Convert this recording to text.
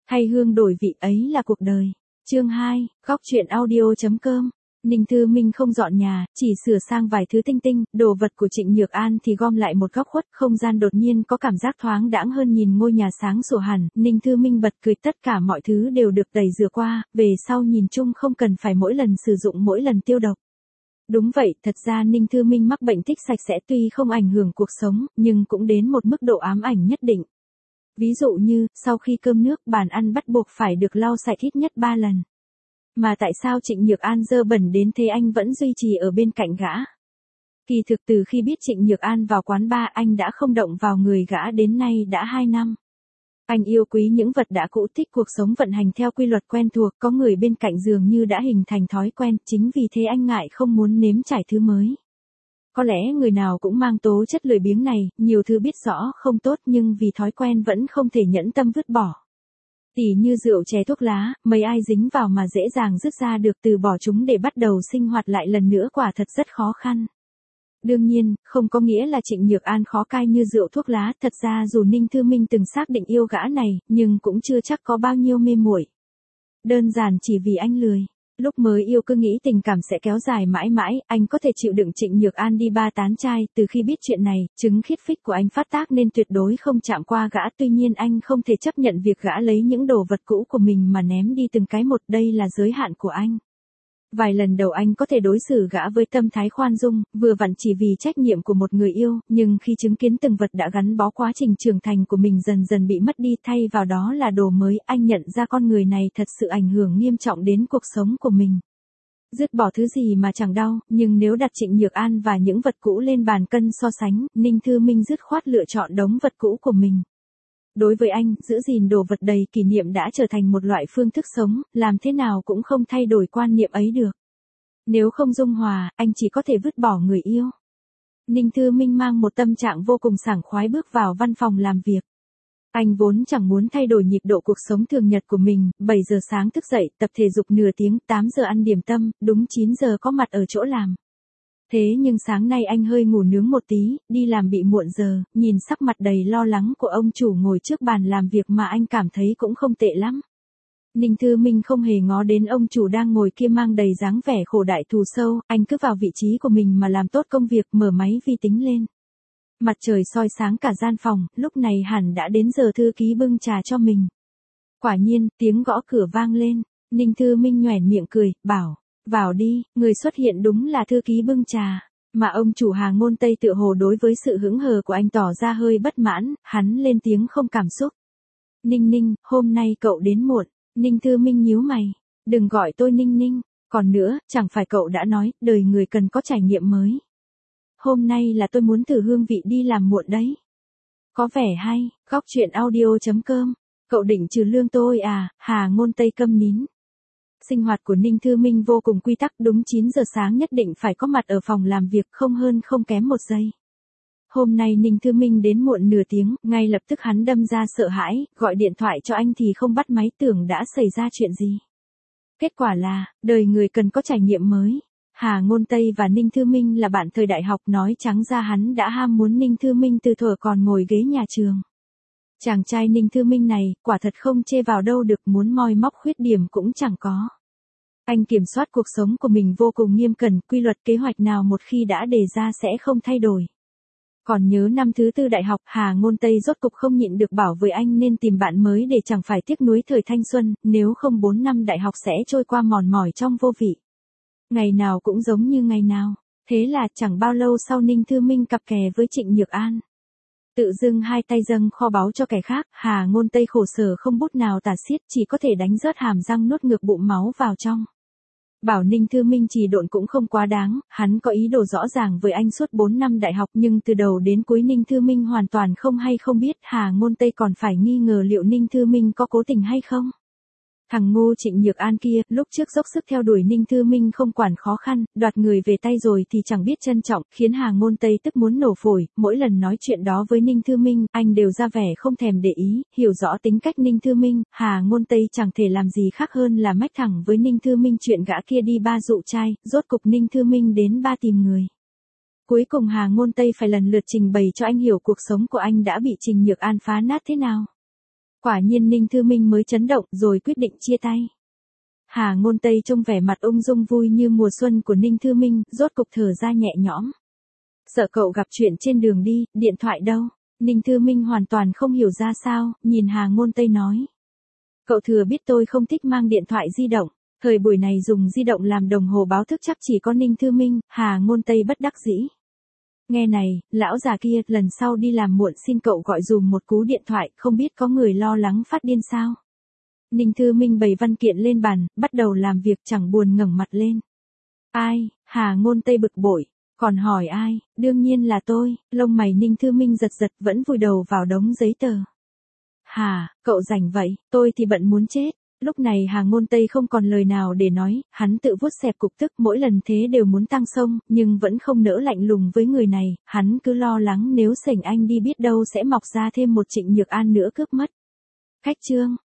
Thay hương đổi vị ấy là cuộc đời. Chương 2, góc truyện audio.com. Ninh Thư Minh không dọn nhà, chỉ sửa sang vài thứ tinh tinh, đồ vật của Trịnh Nhược An thì gom lại một góc khuất, không gian đột nhiên có cảm giác thoáng đãng hơn nhìn ngôi nhà sáng sủa hẳn, Ninh Thư Minh bật cười, tất cả mọi thứ đều được tẩy rửa qua, về sau nhìn chung không cần phải mỗi lần sử dụng mỗi lần tiêu độc. Đúng vậy, thật ra Ninh Thư Minh mắc bệnh thích sạch sẽ tuy không ảnh hưởng cuộc sống, nhưng cũng đến một mức độ ám ảnh nhất định. Ví dụ như, sau khi cơm nước, bàn ăn bắt buộc phải được lau sạch ít nhất 3 lần. Mà tại sao Trịnh Nhược An dơ bẩn đến thế anh vẫn duy trì ở bên cạnh gã? Kỳ thực từ khi biết Trịnh Nhược An vào quán bar anh đã không động vào người gã đến nay đã 2 năm. Anh yêu quý những vật đã cũ, thích cuộc sống vận hành theo quy luật quen thuộc, có người bên cạnh dường như đã hình thành thói quen, chính vì thế anh ngại không muốn nếm trải thứ mới. Có lẽ người nào cũng mang tố chất lười biếng này, nhiều thứ biết rõ không tốt nhưng vì thói quen vẫn không thể nhẫn tâm vứt bỏ. Tỉ như rượu chè thuốc lá, mấy ai dính vào mà dễ dàng dứt ra được, từ bỏ chúng để bắt đầu sinh hoạt lại lần nữa quả thật rất khó khăn. Đương nhiên, không có nghĩa là Trịnh Nhược An khó cai như rượu thuốc lá, thật ra dù Ninh Thư Minh từng xác định yêu gã này, nhưng cũng chưa chắc có bao nhiêu mê muội. Đơn giản chỉ vì anh lười. Lúc mới yêu cứ nghĩ tình cảm sẽ kéo dài mãi mãi, anh có thể chịu đựng Trịnh Nhược An đi ba tán trai, từ khi biết chuyện này, chứng khiết phích của anh phát tác nên tuyệt đối không chạm qua gã, tuy nhiên anh không thể chấp nhận việc gã lấy những đồ vật cũ của mình mà ném đi từng cái một, đây là giới hạn của anh. Vài lần đầu anh có thể đối xử gã với tâm thái khoan dung, vừa vặn chỉ vì trách nhiệm của một người yêu, nhưng khi chứng kiến từng vật đã gắn bó quá trình trưởng thành của mình dần dần bị mất đi, thay vào đó là đồ mới, anh nhận ra con người này thật sự ảnh hưởng nghiêm trọng đến cuộc sống của mình. Dứt bỏ thứ gì mà chẳng đau, nhưng nếu đặt Trịnh Nhược An và những vật cũ lên bàn cân so sánh, Ninh Thư Minh dứt khoát lựa chọn đống vật cũ của mình. Đối với anh, giữ gìn đồ vật đầy kỷ niệm đã trở thành một loại phương thức sống, làm thế nào cũng không thay đổi quan niệm ấy được. Nếu không dung hòa, anh chỉ có thể vứt bỏ người yêu. Ninh Thư Minh mang một tâm trạng vô cùng sảng khoái bước vào văn phòng làm việc. Anh vốn chẳng muốn thay đổi nhịp độ cuộc sống thường nhật của mình, 7 giờ sáng thức dậy, tập thể dục nửa tiếng, 8 giờ ăn điểm tâm, đúng 9 giờ có mặt ở chỗ làm. Thế nhưng sáng nay anh hơi ngủ nướng một tí, đi làm bị muộn giờ, nhìn sắc mặt đầy lo lắng của ông chủ ngồi trước bàn làm việc mà anh cảm thấy cũng không tệ lắm. Ninh Thư Minh không hề ngó đến ông chủ đang ngồi kia mang đầy dáng vẻ khổ đại thù sâu, anh cứ vào vị trí của mình mà làm tốt công việc, mở máy vi tính lên. Mặt trời soi sáng cả gian phòng, lúc này hẳn đã đến giờ thư ký bưng trà cho mình. Quả nhiên, tiếng gõ cửa vang lên, Ninh Thư Minh nhoẻn miệng cười, bảo, vào đi, người xuất hiện đúng là thư ký bưng trà. Mà ông chủ Hà Ngôn Tây tựa hồ đối với sự hững hờ của anh tỏ ra hơi bất mãn, hắn lên tiếng không cảm xúc. Ninh Ninh, hôm nay cậu đến muộn. Ninh Thư Minh nhíu mày, đừng gọi tôi Ninh Ninh, còn nữa, chẳng phải cậu đã nói, đời người cần có trải nghiệm mới. Hôm nay là tôi muốn thử hương vị đi làm muộn đấy. Có vẻ hay, góc truyện audio.com, cậu định trừ lương tôi à? Hà Ngôn Tây câm nín. Sinh hoạt của Ninh Thư Minh vô cùng quy tắc, đúng 9 giờ sáng nhất định phải có mặt ở phòng làm việc, không hơn không kém một giây. Hôm nay Ninh Thư Minh đến muộn nửa tiếng, ngay lập tức hắn đâm ra sợ hãi, gọi điện thoại cho anh thì không bắt máy, tưởng đã xảy ra chuyện gì. Kết quả là, đời người cần có trải nghiệm mới. Hà Ngôn Tây và Ninh Thư Minh là bạn thời đại học, nói trắng ra hắn đã ham muốn Ninh Thư Minh từ thuở còn ngồi ghế nhà trường. Chàng trai Ninh Thư Minh này, quả thật không chê vào đâu được, muốn moi móc khuyết điểm cũng chẳng có. Anh kiểm soát cuộc sống của mình vô cùng nghiêm cẩn, quy luật kế hoạch nào một khi đã đề ra sẽ không thay đổi. Còn nhớ năm thứ tư đại học, Hà Ngôn Tây rốt cục không nhịn được bảo với anh nên tìm bạn mới để chẳng phải tiếc nuối thời thanh xuân, nếu không 4 năm đại học sẽ trôi qua mòn mỏi trong vô vị. Ngày nào cũng giống như ngày nào, thế là chẳng bao lâu sau Ninh Thư Minh cặp kè với Trịnh Nhược An. Tự dưng hai tay dâng kho báu cho kẻ khác, Hà Ngôn Tây khổ sở không bút nào tả xiết, chỉ có thể đánh rớt hàm răng nuốt ngược bụng máu vào trong. Bảo Ninh Thư Minh trì độn cũng không quá đáng, hắn có ý đồ rõ ràng với anh suốt 4 năm đại học nhưng từ đầu đến cuối Ninh Thư Minh hoàn toàn không hay không biết, Hà Ngôn Tây còn phải nghi ngờ liệu Ninh Thư Minh có cố tình hay không. Thằng ngu Trịnh Nhược An kia, lúc trước dốc sức theo đuổi Ninh Thư Minh không quản khó khăn, đoạt người về tay rồi thì chẳng biết trân trọng, khiến Hà Ngôn Tây tức muốn nổ phổi, mỗi lần nói chuyện đó với Ninh Thư Minh, anh đều ra vẻ không thèm để ý, hiểu rõ tính cách Ninh Thư Minh, Hà Ngôn Tây chẳng thể làm gì khác hơn là mách thẳng với Ninh Thư Minh chuyện gã kia đi ba dụ trai, rốt cục Ninh Thư Minh đến ba tìm người. Cuối cùng Hà Ngôn Tây phải lần lượt trình bày cho anh hiểu cuộc sống của anh đã bị Trịnh Nhược An phá nát thế nào. Quả nhiên Ninh Thư Minh mới chấn động rồi quyết định chia tay. Hà Ngôn Tây trông vẻ mặt ung dung vui như mùa xuân của Ninh Thư Minh, rốt cục thở ra nhẹ nhõm. Sợ cậu gặp chuyện trên đường đi, điện thoại đâu? Ninh Thư Minh hoàn toàn không hiểu ra sao, nhìn Hà Ngôn Tây nói. Cậu thừa biết tôi không thích mang điện thoại di động. Thời buổi này dùng di động làm đồng hồ báo thức chắc chỉ có Ninh Thư Minh, Hà Ngôn Tây bất đắc dĩ. Nghe này, lão già kia, lần sau đi làm muộn xin cậu gọi dùm một cú điện thoại, không biết có người lo lắng phát điên sao. Ninh Thư Minh bày văn kiện lên bàn, bắt đầu làm việc chẳng buồn ngẩng mặt lên. Ai? Hà Ngôn Tây bực bội. Còn hỏi ai? Đương nhiên là tôi. Lông mày Ninh Thư Minh giật giật vẫn vùi đầu vào đống giấy tờ. Hà, cậu rảnh vậy, tôi thì bận muốn chết. Lúc này Hà Ngôn Tây không còn lời nào để nói, hắn tự vuốt xẹp cục tức mỗi lần thế đều muốn tăng sông, nhưng vẫn không nỡ lạnh lùng với người này, hắn cứ lo lắng nếu Sảnh Anh đi biết đâu sẽ mọc ra thêm một Trịnh Nhược An nữa cướp mất. Khách Trương,